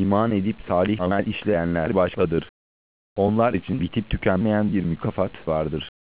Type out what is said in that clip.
iman edip salih amel işleyenler başkadır. Onlar için bitip tükenmeyen bir mükafat vardır.